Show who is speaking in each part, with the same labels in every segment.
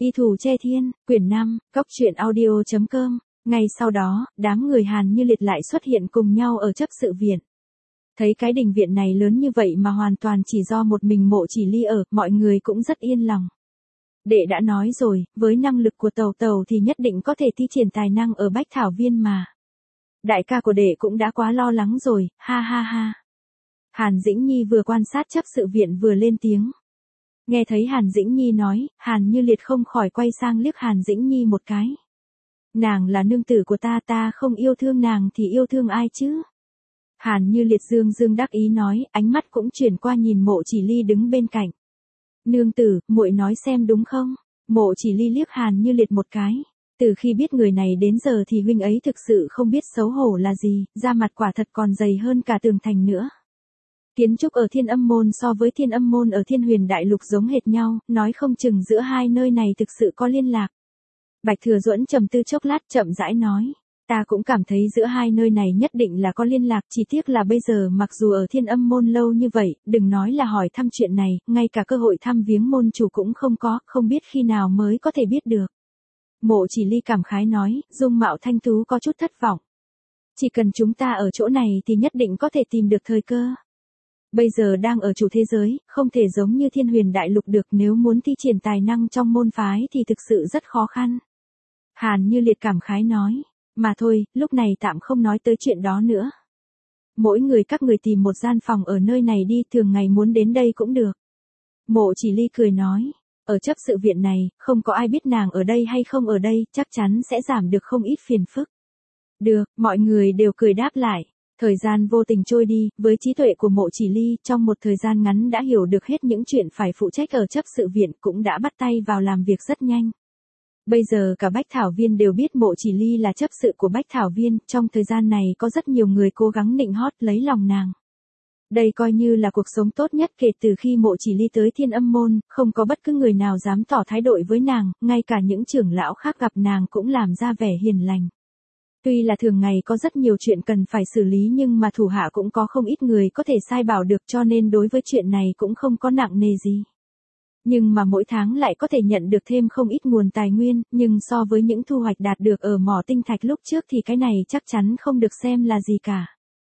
Speaker 1: Y Thủ Che Thiên, quyển 5, cốc truyện audio.com. Ngay sau đó, đám người Hàn Như Liệt lại xuất hiện cùng nhau ở chấp sự viện. Thấy cái đình viện này lớn như vậy mà hoàn toàn chỉ do một mình Mộ Chỉ Ly ở, mọi người cũng rất yên lòng. Đệ đã nói rồi, với năng lực của Tàu Tàu thì nhất định có thể thi triển tài năng ở Bách Thảo Viên mà. Đại ca của đệ cũng đã quá lo lắng rồi, ha ha ha. Hàn Dĩnh Nhi vừa quan sát chấp sự viện vừa lên tiếng. Nghe thấy Hàn Dĩnh Nhi nói, Hàn Như Liệt không khỏi quay sang liếc Hàn Dĩnh Nhi một cái. Nàng là nương tử của ta, ta không yêu thương nàng thì yêu thương ai chứ? Hàn Như Liệt dương dương đắc ý nói, ánh mắt cũng chuyển qua nhìn Mộ Chỉ Ly đứng bên cạnh. Nương tử, muội nói xem đúng không? Mộ Chỉ Ly liếc Hàn Như Liệt một cái. Từ khi biết người này đến giờ thì huynh ấy thực sự không biết xấu hổ là gì, da mặt quả thật còn dày hơn cả tường thành nữa. Kiến trúc ở Thiên Âm Môn so với Thiên Âm Môn ở Thiên Huyền Đại Lục giống hệt nhau, nói không chừng giữa hai nơi này thực sự có liên lạc. Bạch Thừa Duẫn trầm tư chốc lát chậm rãi nói, ta cũng cảm thấy giữa hai nơi này nhất định là có liên lạc, chỉ tiếc là bây giờ mặc dù ở Thiên Âm Môn lâu như vậy, đừng nói là hỏi thăm chuyện này, ngay cả cơ hội thăm viếng môn chủ cũng không có, không biết khi nào mới có thể biết được. Mộ Chỉ Ly cảm khái nói, dung mạo thanh tú có chút thất vọng. Chỉ cần chúng ta ở chỗ này thì nhất định có thể tìm được thời cơ. Bây giờ đang ở chủ thế giới, không thể giống như Thiên Huyền Đại Lục được, nếu muốn thi triển tài năng trong môn phái thì thực sự rất khó khăn. Hàn Như Liệt cảm khái nói, mà thôi, lúc này tạm không nói tới chuyện đó nữa. Mỗi người các người tìm một gian phòng ở nơi này đi, thường ngày muốn đến đây cũng được. Mộ Chỉ Ly cười nói, ở chấp sự viện này, không có ai biết nàng ở đây hay không ở đây, chắc chắn sẽ giảm được không ít phiền phức. Được, mọi người đều cười đáp lại. Thời gian vô tình trôi đi, với trí tuệ của Mộ Chỉ Ly, trong một thời gian ngắn đã hiểu được hết những chuyện phải phụ trách ở chấp sự viện, cũng đã bắt tay vào làm việc rất nhanh. Bây giờ cả Bách Thảo Viên đều biết Mộ Chỉ Ly là chấp sự của Bách Thảo Viên, trong thời gian này có rất nhiều người cố gắng nịnh hót lấy lòng nàng. Đây coi như là cuộc sống tốt nhất kể từ khi Mộ Chỉ Ly tới Thiên Âm Môn, không có bất cứ người nào dám tỏ thái độ với nàng, ngay cả những trưởng lão khác gặp nàng cũng làm ra vẻ hiền lành. Tuy là thường ngày có rất nhiều chuyện cần phải xử lý nhưng mà thủ hạ cũng có không ít người có thể sai bảo được, cho nên đối với chuyện này cũng không có nặng nề gì. Nhưng mà mỗi tháng lại có thể nhận được thêm không ít nguồn tài nguyên, nhưng so với những thu hoạch đạt được ở mỏ tinh thạch lúc trước thì cái này chắc chắn không được xem là gì cả.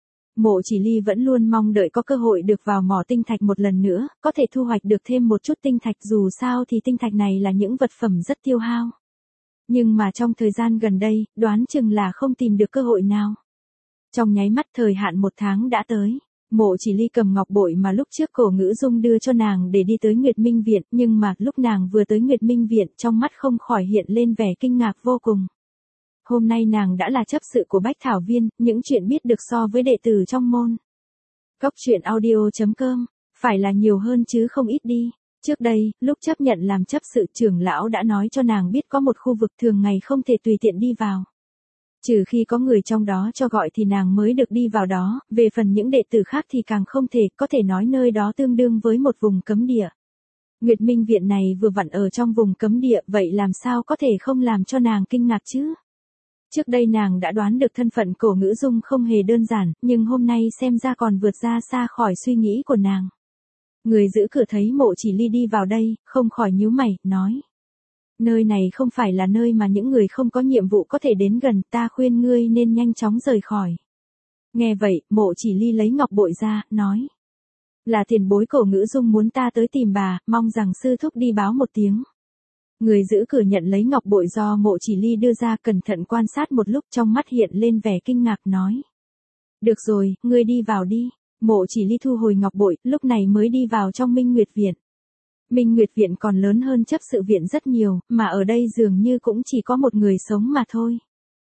Speaker 1: Mộ Chỉ Ly vẫn luôn mong đợi có cơ hội được vào mỏ tinh thạch một lần nữa, có thể thu hoạch được thêm một chút tinh thạch, dù sao thì tinh thạch này là những vật phẩm rất tiêu hao. Nhưng mà trong thời gian gần đây, đoán chừng là không tìm được cơ hội nào. Trong nháy mắt thời hạn 1 tháng đã tới. Mộ Chỉ Ly cầm ngọc bội mà lúc trước Cổ Ngữ Dung đưa cho nàng để đi tới Nguyệt Minh Viện, nhưng mà lúc nàng vừa tới Nguyệt Minh Viện, trong mắt không khỏi hiện lên vẻ kinh ngạc vô cùng. Hôm nay nàng đã là chấp sự của Bách Thảo Viên, những chuyện biết được so với đệ tử trong môn. cốc truyện audio.com, phải là nhiều hơn chứ không ít đi. Trước đây, lúc chấp nhận làm chấp sự, trưởng lão đã nói cho nàng biết có một khu vực thường ngày không thể tùy tiện đi vào. Trừ khi có người trong đó cho gọi thì nàng mới được đi vào đó, về phần những đệ tử khác thì càng không thể, có thể nói nơi đó tương đương với một vùng cấm địa. Nguyệt Minh Viện này vừa vặn ở trong vùng cấm địa, vậy làm sao có thể không làm cho nàng kinh ngạc chứ? Trước đây nàng đã đoán được thân phận Cổ Ngữ Dung không hề đơn giản, nhưng hôm nay xem ra còn vượt ra xa khỏi suy nghĩ của nàng. Người giữ cửa thấy Mộ Chỉ Ly đi vào đây, không khỏi nhíu mày, nói. Nơi này không phải là nơi mà những người không có nhiệm vụ có thể đến gần, ta khuyên ngươi nên nhanh chóng rời khỏi. Nghe vậy, Mộ Chỉ Ly lấy ngọc bội ra, nói. Là tiền bối Cổ Ngữ Dung muốn ta tới tìm bà, mong rằng sư thúc đi báo một tiếng. Người giữ cửa nhận lấy ngọc bội do Mộ Chỉ Ly đưa ra, cẩn thận quan sát một lúc, trong mắt hiện lên vẻ kinh ngạc, nói. Được rồi, ngươi đi vào đi. Mộ Chỉ Ly thu hồi ngọc bội, lúc này mới đi vào trong Minh Nguyệt Viện. Minh Nguyệt Viện còn lớn hơn chấp sự viện rất nhiều, mà ở đây dường như cũng chỉ có một người sống mà thôi.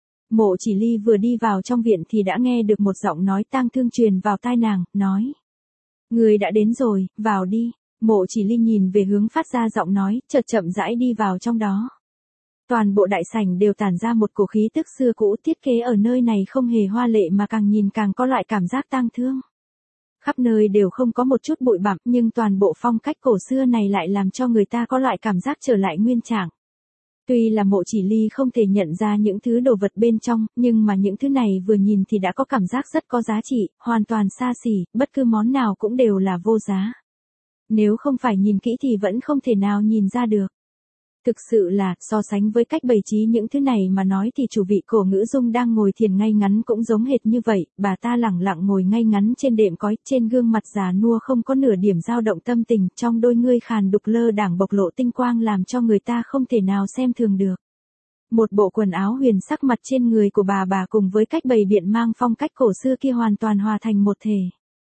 Speaker 1: Mộ Chỉ Ly vừa đi vào trong viện thì đã nghe được một giọng nói tang thương truyền vào tai nàng, nói. Người đã đến rồi, vào đi. Mộ Chỉ Ly nhìn về hướng phát ra giọng nói, chợt chậm rãi đi vào trong đó. Toàn bộ đại sảnh đều tản ra một cổ khí tức xưa cũ, thiết kế ở nơi này không hề hoa lệ mà càng nhìn càng có loại cảm giác tang thương. Khắp nơi đều không có một chút bụi bặm, nhưng toàn bộ phong cách cổ xưa này lại làm cho người ta có loại cảm giác trở lại nguyên trạng. Tuy là Mộ Chỉ Ly không thể nhận ra những thứ đồ vật bên trong, nhưng mà những thứ này vừa nhìn thì đã có cảm giác rất có giá trị, hoàn toàn xa xỉ, bất cứ món nào cũng đều là vô giá. Nếu không phải nhìn kỹ thì vẫn không thể nào nhìn ra được. Thực sự là, so sánh với cách bày trí những thứ này mà nói thì chủ vị Cổ Ngữ Dung đang ngồi thiền ngay ngắn cũng giống hệt như vậy, bà ta lẳng lặng ngồi ngay ngắn trên đệm cói, trên gương mặt già nua không có nửa điểm dao động tâm tình, trong đôi ngươi khàn đục lơ đãng bộc lộ tinh quang làm cho người ta không thể nào xem thường được. Một bộ quần áo huyền sắc mặt trên người của bà cùng với cách bày biện mang phong cách cổ xưa kia hoàn toàn hòa thành một thể.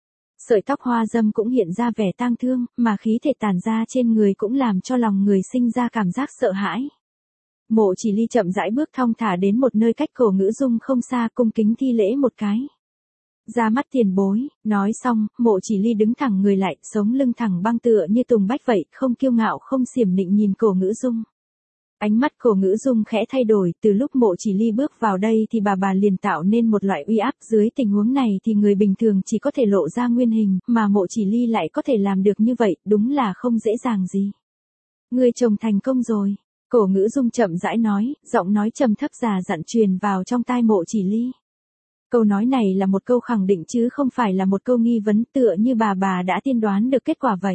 Speaker 1: Sợi tóc hoa dâm cũng hiện ra vẻ tang thương, mà khí thể tản ra trên người cũng làm cho lòng người sinh ra cảm giác sợ hãi. Mộ Chỉ Ly chậm rãi bước thong thả đến một nơi cách Cổ Ngữ Dung không xa, cung kính thi lễ một cái. Ra mắt tiền bối, nói xong, Mộ Chỉ Ly đứng thẳng người lại, sống lưng thẳng băng tựa như tùng bách vậy, không kiêu ngạo không xiểm nịnh nhìn Cổ Ngữ Dung. Ánh mắt Cổ Ngữ Dung khẽ thay đổi, từ lúc Mộ Chỉ Ly bước vào đây thì bà liền tạo nên một loại uy áp, dưới tình huống này thì người bình thường chỉ có thể lộ ra nguyên hình, mà Mộ Chỉ Ly lại có thể làm được như vậy, đúng là không dễ dàng gì. Ngươi chồng thành công rồi, Cổ Ngữ Dung chậm rãi nói, giọng nói trầm thấp già dặn truyền vào trong tai Mộ Chỉ Ly. Câu nói này là một câu khẳng định chứ không phải là một câu nghi vấn, tựa như bà đã tiên đoán được kết quả vậy.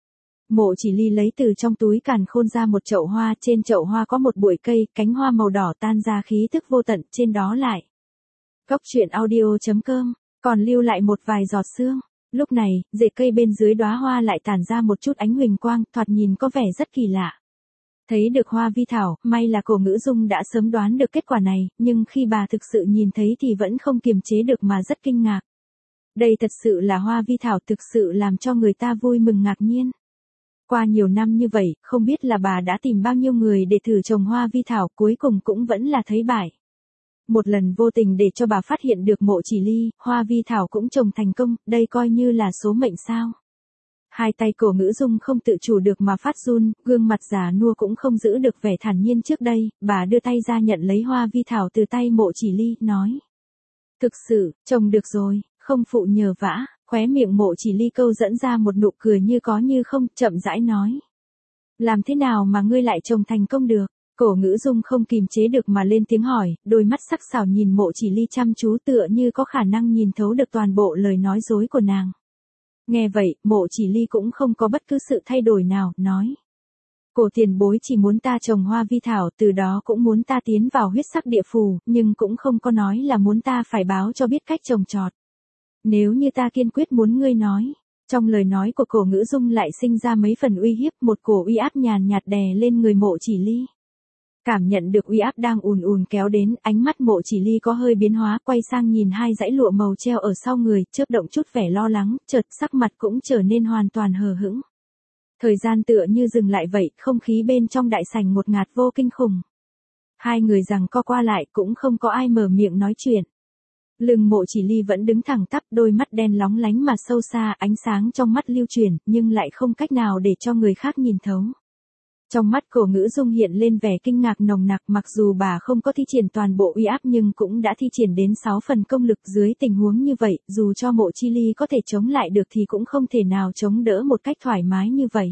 Speaker 1: Mộ Chỉ Ly lấy từ trong túi càn khôn ra một chậu hoa, trên chậu hoa có một bụi cây, cánh hoa màu đỏ tan ra khí thức vô tận, trên đó lại. Góc truyện audio.com, còn lưu lại một vài giọt sương. Lúc này, rễ cây bên dưới đóa hoa lại tản ra một chút ánh huỳnh quang, thoạt nhìn có vẻ rất kỳ lạ. Thấy được hoa vi thảo, may là Cổ Ngữ Dung đã sớm đoán được kết quả này, nhưng khi bà thực sự nhìn thấy thì vẫn không kiềm chế được mà rất kinh ngạc. Đây thật sự là hoa vi thảo, thực sự làm cho người ta vui mừng ngạc nhiên. Qua nhiều năm như vậy, không biết là bà đã tìm bao nhiêu người để thử trồng hoa vi thảo, cuối cùng cũng vẫn là thấy bại. Một lần vô tình để cho bà phát hiện được Mộ Chỉ Ly, hoa vi thảo cũng trồng thành công, đây coi như là số mệnh sao. Hai tay Cổ Ngữ Dung không tự chủ được mà phát run, gương mặt già nua cũng không giữ được vẻ thản nhiên trước đây, bà đưa tay ra nhận lấy hoa vi thảo từ tay Mộ Chỉ Ly, nói. Thực sự, trồng được rồi, không phụ nhờ vả. Khóe miệng Mộ Chỉ Ly câu dẫn ra một nụ cười như có như không, chậm rãi nói. Làm thế nào mà ngươi lại trồng thành công được? Cổ Ngữ Dung không kìm chế được mà lên tiếng hỏi, đôi mắt sắc sảo nhìn Mộ Chỉ Ly chăm chú tựa như có khả năng nhìn thấu được toàn bộ lời nói dối của nàng. Nghe vậy, Mộ Chỉ Ly cũng không có bất cứ sự thay đổi nào, nói. Cổ tiền bối chỉ muốn ta trồng hoa vi thảo, từ đó cũng muốn ta tiến vào huyết sắc địa phù, nhưng cũng không có nói là muốn ta phải báo cho biết cách trồng trọt. Nếu như ta kiên quyết muốn ngươi nói. Trong lời nói của Cổ Ngữ Dung lại sinh ra mấy phần uy hiếp, một cổ uy áp nhàn nhạt đè lên người Mộ Chỉ Ly. Cảm nhận được uy áp đang ùn ùn kéo đến, ánh mắt Mộ Chỉ Ly có hơi biến hóa, quay sang nhìn hai dãy lụa màu treo ở sau người, chớp động chút vẻ lo lắng, chợt sắc mặt cũng trở nên hoàn toàn hờ hững. Thời gian tựa như dừng lại vậy, không khí bên trong đại sảnh ngột ngạt vô kinh khủng. Hai người giằng co qua lại cũng không có ai mở miệng nói chuyện. Lưng Mộ Chỉ Ly vẫn đứng thẳng tắp, đôi mắt đen lóng lánh mà sâu xa, ánh sáng trong mắt lưu chuyển, nhưng lại không cách nào để cho người khác nhìn thấu. Trong mắt Cổ Ngữ Dung hiện lên vẻ kinh ngạc nồng nặc, mặc dù bà không có thi triển toàn bộ uy áp nhưng cũng đã thi triển đến 6 phần công lực, dưới tình huống như vậy, dù cho Mộ Chỉ Ly có thể chống lại được thì cũng không thể nào chống đỡ một cách thoải mái như vậy.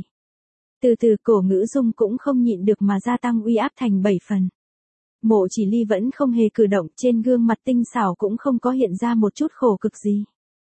Speaker 1: Từ từ Cổ Ngữ Dung cũng không nhịn được mà gia tăng uy áp thành 7 phần. Mộ Chỉ Ly vẫn không hề cử động, trên gương mặt tinh xảo cũng không có hiện ra một chút khổ cực gì.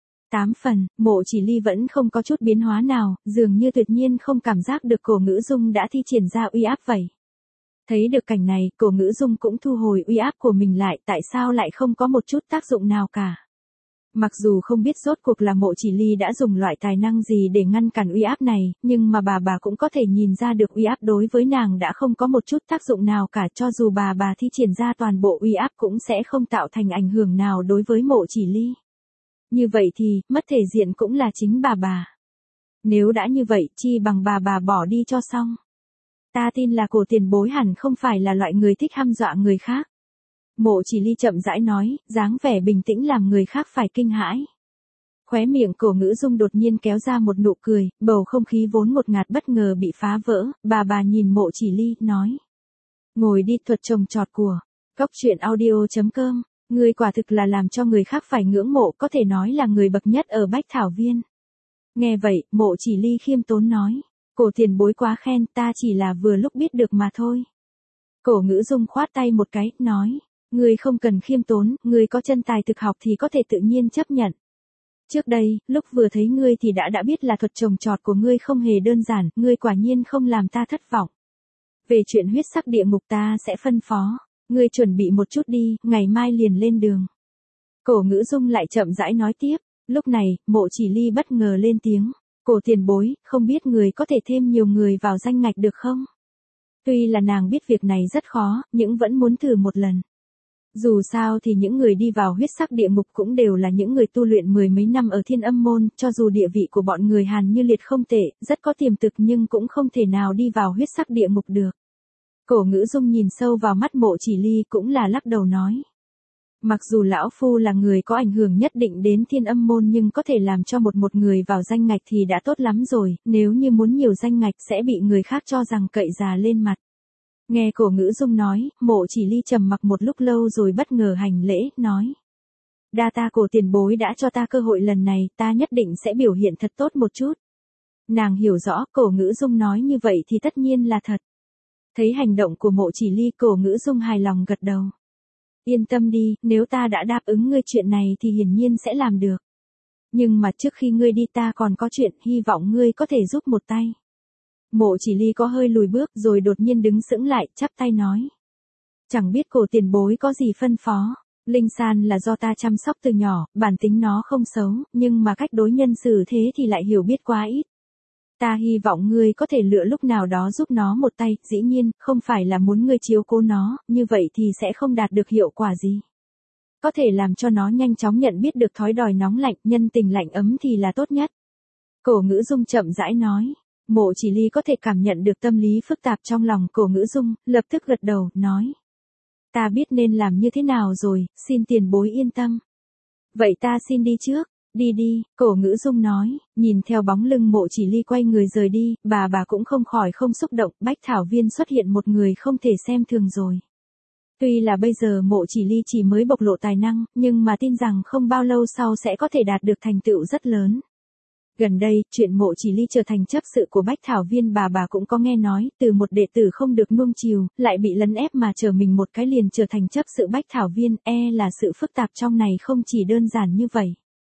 Speaker 1: 8 phần, Mộ Chỉ Ly vẫn không có chút biến hóa nào, dường như tuyệt nhiên không cảm giác được Cổ Ngữ Dung đã thi triển ra uy áp vậy. Thấy được cảnh này, Cổ Ngữ Dung cũng thu hồi uy áp của mình lại, tại sao lại không có một chút tác dụng nào cả. Mặc dù không biết rốt cuộc là Mộ Chỉ Ly đã dùng loại tài năng gì để ngăn cản uy áp này, nhưng mà bà cũng có thể nhìn ra được uy áp đối với nàng đã không có một chút tác dụng nào cả, cho dù bà thi triển ra toàn bộ uy áp cũng sẽ không tạo thành ảnh hưởng nào đối với Mộ Chỉ Ly. Như vậy thì, mất thể diện cũng là chính bà. Nếu đã như vậy, chi bằng bà bỏ đi cho xong. Ta tin là Cổ tiền bối hẳn không phải là loại người thích hăm dọa người khác. Mộ Chỉ Ly chậm rãi nói, dáng vẻ bình tĩnh làm người khác phải kinh hãi. Khóe miệng Cổ Ngữ Dung đột nhiên kéo ra một nụ cười, bầu không khí vốn ngột ngạt bất ngờ bị phá vỡ, bà nhìn Mộ Chỉ Ly, nói. Ngồi đi, thuật trồng trọt của. Góc truyện audio.com, ngươi quả thực là làm cho người khác phải ngưỡng mộ, có thể nói là người bậc nhất ở Bách Thảo Viên. Nghe vậy, Mộ Chỉ Ly khiêm tốn nói. Cổ tiền bối quá khen, ta chỉ là vừa lúc biết được mà thôi. Cổ Ngữ Dung khoát tay một cái, nói. Ngươi không cần khiêm tốn, ngươi có chân tài thực học thì có thể tự nhiên chấp nhận. Trước đây, lúc vừa thấy ngươi thì đã biết là thuật trồng trọt của ngươi không hề đơn giản, ngươi quả nhiên không làm ta thất vọng. Về chuyện huyết sắc địa ngục ta sẽ phân phó, ngươi chuẩn bị một chút đi, ngày mai liền lên đường. Cổ Ngữ Dung lại chậm rãi nói tiếp, lúc này, Mộ Chỉ Ly bất ngờ lên tiếng, Cổ tiền bối, không biết người có thể thêm nhiều người vào danh ngạch được không? Tuy là nàng biết việc này rất khó, nhưng vẫn muốn thử một lần. Dù sao thì những người đi vào huyết sắc địa ngục cũng đều là những người tu luyện mười mấy năm ở Thiên Âm Môn, cho dù địa vị của bọn người Hàn Như Liệt không tệ, rất có tiềm thực nhưng cũng không thể nào đi vào huyết sắc địa ngục được. Cổ Ngữ Dung nhìn sâu vào mắt Mộ Chỉ Ly cũng là lắc đầu nói. Mặc dù lão phu là người có ảnh hưởng nhất định đến Thiên Âm Môn nhưng có thể làm cho một người vào danh ngạch thì đã tốt lắm rồi, nếu như muốn nhiều danh ngạch sẽ bị người khác cho rằng cậy già lên mặt. Nghe Cổ Ngữ Dung nói, Mộ Chỉ Ly trầm mặc một lúc lâu rồi bất ngờ hành lễ, nói. Đa ta Cổ tiền bối đã cho ta cơ hội lần này, ta nhất định sẽ biểu hiện thật tốt một chút. Nàng hiểu rõ Cổ Ngữ Dung nói như vậy thì tất nhiên là thật. Thấy hành động của Mộ Chỉ Ly, Cổ Ngữ Dung hài lòng gật đầu. Yên tâm đi, nếu ta đã đáp ứng ngươi chuyện này thì hiển nhiên sẽ làm được. Nhưng mà trước khi ngươi đi ta còn có chuyện, hy vọng ngươi có thể giúp một tay. Mộ Chỉ Ly có hơi lùi bước rồi đột nhiên đứng sững lại, chắp tay nói. Chẳng biết Cổ tiền bối có gì phân phó, Linh San là do ta chăm sóc từ nhỏ, bản tính nó không xấu, nhưng mà cách đối nhân xử thế thì lại hiểu biết quá ít. Ta hy vọng ngươi có thể lựa lúc nào đó giúp nó một tay, dĩ nhiên, không phải là muốn ngươi chiếu cố nó, như vậy thì sẽ không đạt được hiệu quả gì. Có thể làm cho nó nhanh chóng nhận biết được thói đòi nóng lạnh, nhân tình lạnh ấm thì là tốt nhất. Cổ Ngữ Dung chậm rãi nói. Mộ Chỉ Ly có thể cảm nhận được tâm lý phức tạp trong lòng Cổ Ngữ Dung, lập tức gật đầu, nói. Ta biết nên làm như thế nào rồi, xin tiền bối yên tâm. Vậy ta xin đi trước. Đi đi, Cổ Ngữ Dung nói, nhìn theo bóng lưng Mộ Chỉ Ly quay người rời đi, bà cũng không khỏi không xúc động, Bách Thảo Viên xuất hiện một người không thể xem thường rồi. Tuy là bây giờ Mộ Chỉ Ly chỉ mới bộc lộ tài năng, nhưng mà tin rằng không bao lâu sau sẽ có thể đạt được thành tựu rất lớn. Gần đây, chuyện Mộ Chỉ Ly trở thành chấp sự của Bách Thảo Viên bà cũng có nghe nói, từ một đệ tử không được nuông chiều, lại bị lấn ép mà trở mình một cái liền trở thành chấp sự Bách Thảo Viên, là sự phức tạp trong này không chỉ đơn giản như vậy.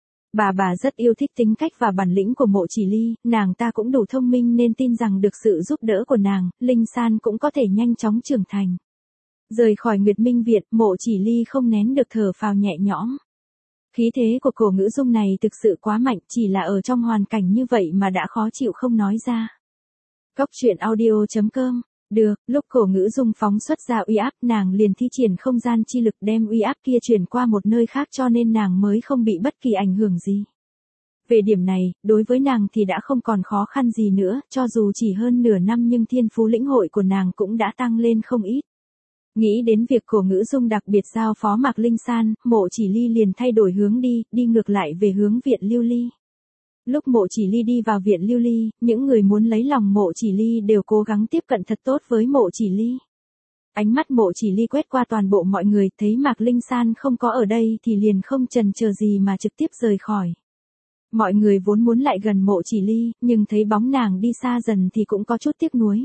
Speaker 1: Bà rất yêu thích tính cách và bản lĩnh của Mộ Chỉ Ly, nàng ta cũng đủ thông minh nên tin rằng được sự giúp đỡ của nàng, Linh San cũng có thể nhanh chóng trưởng thành. Rời khỏi Nguyệt Minh Viện, Mộ Chỉ Ly không nén được thở phào nhẹ nhõm. Khí thế của Cổ Ngữ Dung này thực sự quá mạnh, chỉ là ở trong hoàn cảnh như vậy mà đã khó chịu không nói ra. Cốc truyện audio.com. Được, lúc Cổ Ngữ Dung phóng xuất ra uy áp, nàng liền thi triển không gian chi lực đem uy áp kia chuyển qua một nơi khác cho nên nàng mới không bị bất kỳ ảnh hưởng gì. Về điểm này, đối với nàng thì đã không còn khó khăn gì nữa, cho dù chỉ hơn nửa năm nhưng thiên phú lĩnh hội của nàng cũng đã tăng lên không ít. Nghĩ đến việc Cổ Ngữ Dung đặc biệt giao phó Mạc Linh San, Mộ Chỉ Ly liền thay đổi hướng đi ngược lại về hướng Viện Lưu Ly. Lúc Mộ Chỉ Ly đi vào Viện Lưu Ly, những người muốn lấy lòng Mộ Chỉ Ly đều cố gắng tiếp cận thật tốt với Mộ Chỉ Ly. Ánh mắt Mộ Chỉ Ly quét qua toàn bộ mọi người, thấy Mạc Linh San không có ở đây thì liền không chần chờ gì mà trực tiếp rời khỏi. Mọi người vốn muốn lại gần Mộ Chỉ Ly, nhưng thấy bóng nàng đi xa dần thì cũng có chút tiếc nuối.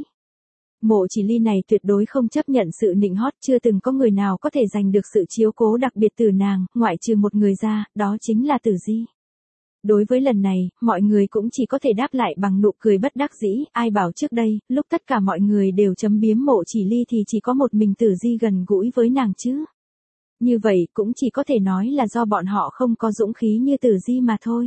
Speaker 1: Mộ Chỉ Ly này tuyệt đối không chấp nhận sự nịnh hót, chưa từng có người nào có thể giành được sự chiếu cố đặc biệt từ nàng, ngoại trừ một người ra, đó chính là Tử Di. Đối với lần này, mọi người cũng chỉ có thể đáp lại bằng nụ cười bất đắc dĩ, ai bảo trước đây, lúc tất cả mọi người đều chấm biếm Mộ Chỉ Ly thì chỉ có một mình Tử Di gần gũi với nàng chứ. Như vậy cũng chỉ có thể nói là do bọn họ không có dũng khí như Tử Di mà thôi.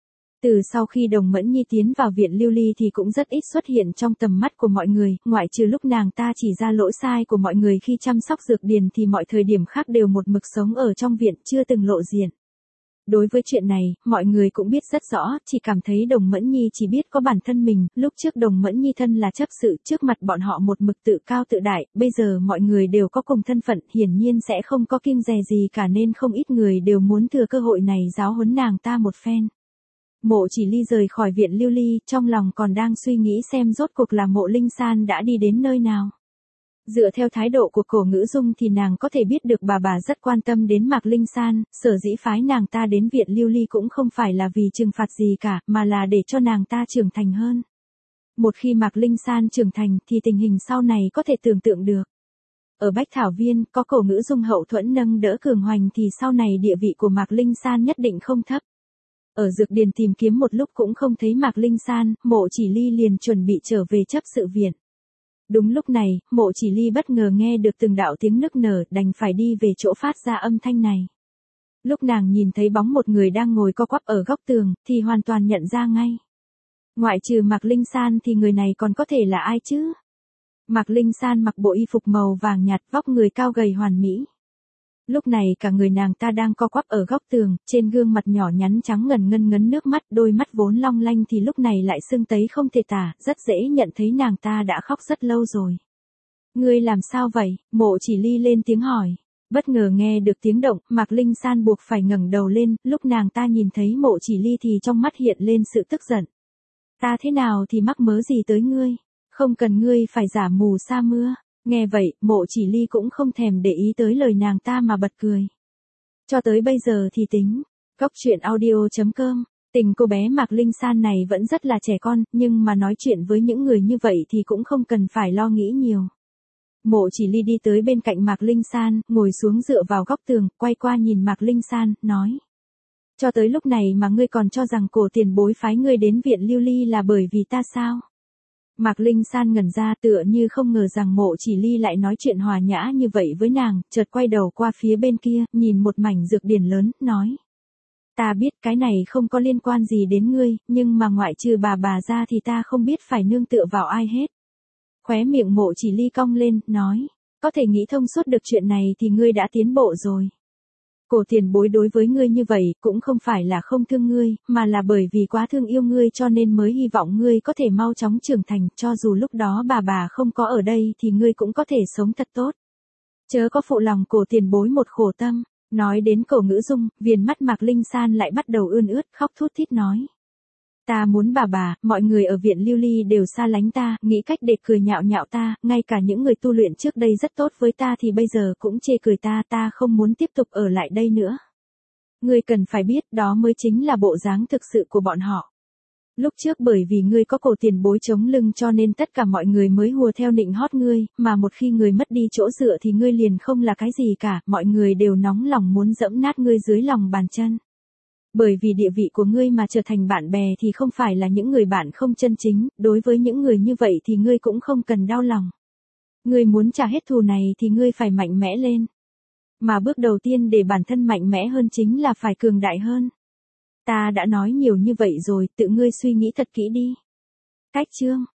Speaker 1: Từ sau khi Đồng Mẫn Nhi tiến vào Viện Lưu Ly thì cũng rất ít xuất hiện trong tầm mắt của mọi người, ngoại trừ lúc nàng ta chỉ ra lỗi sai của mọi người khi chăm sóc dược điền thì mọi thời điểm khác đều một mực sống ở trong viện, chưa từng lộ diện. Đối với chuyện này, mọi người cũng biết rất rõ, chỉ cảm thấy Đồng Mẫn Nhi chỉ biết có bản thân mình, lúc trước Đồng Mẫn Nhi thân là chấp sự, trước mặt bọn họ một mực tự cao tự đại, bây giờ mọi người đều có cùng thân phận, hiển nhiên sẽ không có kiêng dè gì cả nên không ít người đều muốn thừa cơ hội này giáo huấn nàng ta một phen. Mộ Chỉ Ly rời khỏi Viện Lưu Ly, trong lòng còn đang suy nghĩ xem rốt cuộc là Mộ Linh San đã đi đến nơi nào. Dựa theo thái độ của Cổ Ngữ Dung thì nàng có thể biết được bà rất quan tâm đến Mạc Linh San, sở dĩ phái nàng ta đến Viện Lưu Ly cũng không phải là vì trừng phạt gì cả, mà là để cho nàng ta trưởng thành hơn. Một khi Mạc Linh San trưởng thành thì tình hình sau này có thể tưởng tượng được. Ở Bách Thảo Viên, có Cổ Ngữ Dung hậu thuẫn nâng đỡ cường hoành thì sau này địa vị của Mạc Linh San nhất định không thấp. Ở dược điền tìm kiếm một lúc cũng không thấy Mạc Linh San, Mộ Chỉ Ly liền chuẩn bị trở về chấp sự viện. Đúng lúc này, Mộ Chỉ Ly bất ngờ nghe được từng đạo tiếng nức nở, đành phải đi về chỗ phát ra âm thanh này. Lúc nàng nhìn thấy bóng một người đang ngồi co quắp ở góc tường, thì hoàn toàn nhận ra ngay. Ngoại trừ Mạc Linh San thì người này còn có thể là ai chứ? Mạc Linh San mặc bộ y phục màu vàng nhạt, vóc người cao gầy hoàn mỹ. Lúc này cả người nàng ta đang co quắp ở góc tường, trên gương mặt nhỏ nhắn trắng ngần ngấn nước mắt, đôi mắt vốn long lanh thì lúc này lại sưng tấy không thể tả, rất dễ nhận thấy nàng ta đã khóc rất lâu rồi. Ngươi làm sao vậy? Mộ Chỉ Ly lên tiếng hỏi. Bất ngờ nghe được tiếng động, Mạc Linh San buộc phải ngẩng đầu lên, lúc nàng ta nhìn thấy Mộ Chỉ Ly thì trong mắt hiện lên sự tức giận. Ta thế nào thì mắc mớ gì tới ngươi? Không cần ngươi phải giả mù sa mưa. Nghe vậy, Mộ Chỉ Ly cũng không thèm để ý tới lời nàng ta mà bật cười. Cho tới bây giờ thì tính. Cốc truyện audio.com. Tình cô bé Mạc Linh San này vẫn rất là trẻ con, nhưng mà nói chuyện với những người như vậy thì cũng không cần phải lo nghĩ nhiều. Mộ Chỉ Ly đi tới bên cạnh Mạc Linh San, ngồi xuống dựa vào góc tường, quay qua nhìn Mạc Linh San, nói. Cho tới lúc này mà ngươi còn cho rằng Cổ tiền bối phái ngươi đến viện Lưu Ly là bởi vì ta sao? Mạc Linh San ngẩn ra, tựa như không ngờ rằng Mộ Chỉ Ly lại nói chuyện hòa nhã như vậy với nàng, chợt quay đầu qua phía bên kia, nhìn một mảnh dược điển lớn, nói. Ta biết cái này không có liên quan gì đến ngươi, nhưng mà ngoại trừ bà ra thì ta không biết phải nương tựa vào ai hết. Khóe miệng Mộ Chỉ Ly cong lên, nói. Có thể nghĩ thông suốt được chuyện này thì ngươi đã tiến bộ rồi. Cổ tiền bối đối với ngươi như vậy, cũng không phải là không thương ngươi, mà là bởi vì quá thương yêu ngươi cho nên mới hy vọng ngươi có thể mau chóng trưởng thành, cho dù lúc đó bà không có ở đây thì ngươi cũng có thể sống thật tốt. Chớ có phụ lòng cổ tiền bối một khổ tâm. Nói đến Cổ Ngữ Dung, viền mắt Mạc Linh San lại bắt đầu ươn ướt, khóc thút thít nói. Ta muốn bà, mọi người ở viện Lưu Ly đều xa lánh ta, nghĩ cách để cười nhạo nhạo ta, ngay cả những người tu luyện trước đây rất tốt với ta thì bây giờ cũng chê cười ta không muốn tiếp tục ở lại đây nữa. Ngươi cần phải biết đó mới chính là bộ dáng thực sự của bọn họ. Lúc trước bởi vì ngươi có Cổ tiền bối chống lưng cho nên tất cả mọi người mới hùa theo nịnh hót ngươi, mà một khi ngươi mất đi chỗ dựa thì ngươi liền không là cái gì cả, mọi người đều nóng lòng muốn giẫm nát ngươi dưới lòng bàn chân. Bởi vì địa vị của ngươi mà trở thành bạn bè thì không phải là những người bạn không chân chính, đối với những người như vậy thì ngươi cũng không cần đau lòng. Ngươi muốn trả hết thù này thì ngươi phải mạnh mẽ lên. Mà bước đầu tiên để bản thân mạnh mẽ hơn chính là phải cường đại hơn. Ta đã nói nhiều như vậy rồi, tự ngươi suy nghĩ thật kỹ đi. Cách chương